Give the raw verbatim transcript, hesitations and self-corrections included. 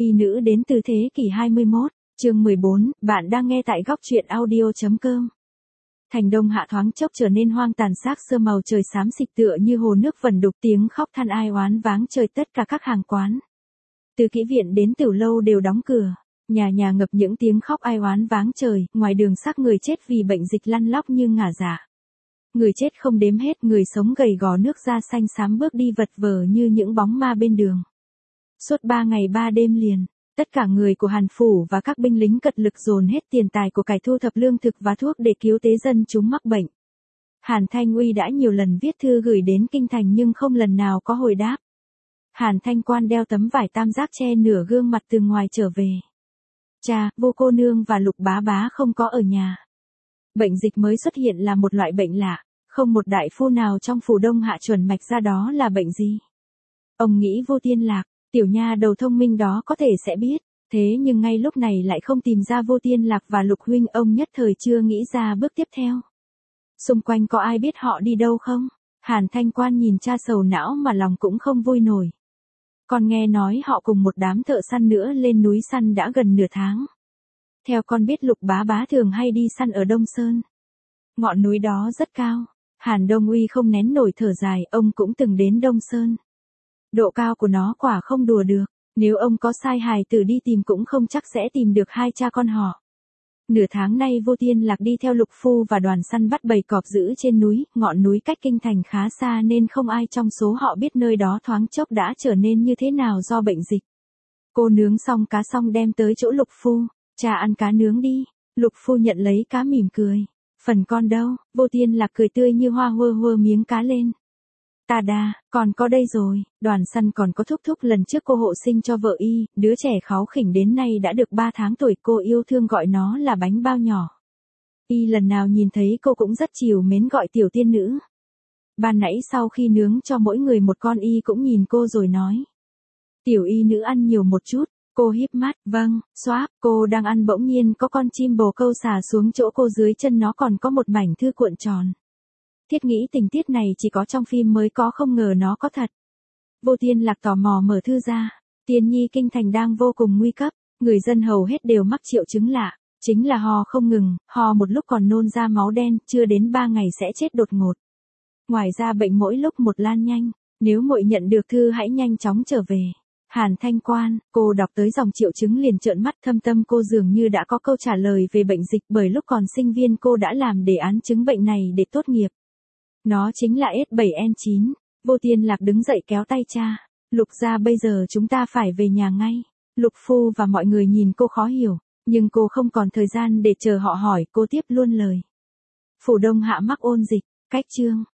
Y nữ đến từ thế kỷ hai mươi mốt, chương mười bốn, bạn đang nghe tại góc truyện audio.com. Thành Đông Hạ thoáng chốc trở nên hoang tàn, xác sơ màu trời xám xịt tựa như hồ nước vẩn đục, tiếng khóc than ai oán váng trời, tất cả các hàng quán. Từ kỹ viện đến tiểu lâu đều đóng cửa, nhà nhà ngập những tiếng khóc ai oán váng trời, ngoài đường xác người chết vì bệnh dịch lăn lóc như ngả dạ. Người chết không đếm hết, người sống gầy gò nước da xanh xám bước đi vật vờ như những bóng ma bên đường. Suốt ba ngày ba đêm liền, tất cả người của Hàn Phủ và các binh lính cật lực dồn hết tiền tài của cải thu thập lương thực và thuốc để cứu tế dân chúng mắc bệnh. Hàn Thanh Uy đã nhiều lần viết thư gửi đến kinh thành nhưng không lần nào có hồi đáp. Hàn Thanh Quan đeo tấm vải tam giác che nửa gương mặt từ ngoài trở về. Cha, Vô cô nương và Lục bá bá không có ở nhà. Bệnh dịch mới xuất hiện là một loại bệnh lạ, không một đại phu nào trong phủ Đông Hạ chuẩn mạch ra đó là bệnh gì. Ông nghĩ Vô Tiên Lạc, tiểu nha đầu thông minh đó có thể sẽ biết, thế nhưng ngay lúc này lại không tìm ra Vô Tiên Lạc và Lục huynh, ông nhất thời chưa nghĩ ra bước tiếp theo. Xung quanh có ai biết họ đi đâu không? Hàn Thanh Quan nhìn cha sầu não mà lòng cũng không vui nổi. Con nghe nói họ cùng một đám thợ săn nữa lên núi săn đã gần nửa tháng. Theo con biết Lục bá bá thường hay đi săn ở Đông Sơn. Ngọn núi đó rất cao. Hàn Đông Uy không nén nổi thở dài, ông cũng từng đến Đông Sơn. Độ cao của nó quả không đùa được, nếu ông có sai hài tử đi tìm cũng không chắc sẽ tìm được hai cha con họ. Nửa tháng nay Vô Tiên Lạc đi theo Lục phu và đoàn săn bắt bầy cọp giữ trên núi, ngọn núi cách kinh thành khá xa nên không ai trong số họ biết nơi đó thoáng chốc đã trở nên như thế nào do bệnh dịch. Cô nướng xong cá xong đem tới chỗ Lục phu, cha ăn cá nướng đi. Lục phu nhận lấy cá mỉm cười. Phần con đâu? Vô Tiên Lạc cười tươi như hoa hơ hơ miếng cá lên. Ta đa, còn có đây rồi, đoàn săn còn có Thúc Thúc lần trước cô hộ sinh cho vợ y, đứa trẻ kháu khỉnh đến nay đã được ba tháng tuổi, cô yêu thương gọi nó là bánh bao nhỏ. Y lần nào nhìn thấy cô cũng rất chiều mến gọi tiểu tiên nữ. Ban nãy sau khi nướng cho mỗi người một con, y cũng nhìn cô rồi nói. Tiểu y nữ ăn nhiều một chút. Cô híp mắt, vâng, xoáp, cô đang ăn bỗng nhiên có con chim bồ câu xà xuống chỗ cô, dưới chân nó còn có một mảnh thư cuộn tròn. Thiết nghĩ tình tiết này chỉ có trong phim mới có, không ngờ nó có thật. Vô Tiên Lạc tò mò mở thư ra. Tiên nhi kinh thành đang vô cùng nguy cấp, người dân hầu hết đều mắc triệu chứng lạ, chính là ho không ngừng, ho một lúc còn nôn ra máu đen, chưa đến ba ngày sẽ chết đột ngột. Ngoài ra bệnh mỗi lúc một lan nhanh, nếu muội nhận được thư hãy nhanh chóng trở về. Hàn Thanh Quan, cô đọc tới dòng triệu chứng liền trợn mắt, thâm tâm cô dường như đã có câu trả lời về bệnh dịch, bởi lúc còn sinh viên cô đã làm đề án chứng bệnh này để tốt nghiệp. Nó chính là S bảy N chín. Vô Tiên Lạc đứng dậy kéo tay cha. Lục gia, bây giờ chúng ta phải về nhà ngay. Lục phu và mọi người nhìn cô khó hiểu, nhưng cô không còn thời gian để chờ họ hỏi, cô tiếp luôn lời. Phủ Đông Hạ mắc ôn dịch, cách chương.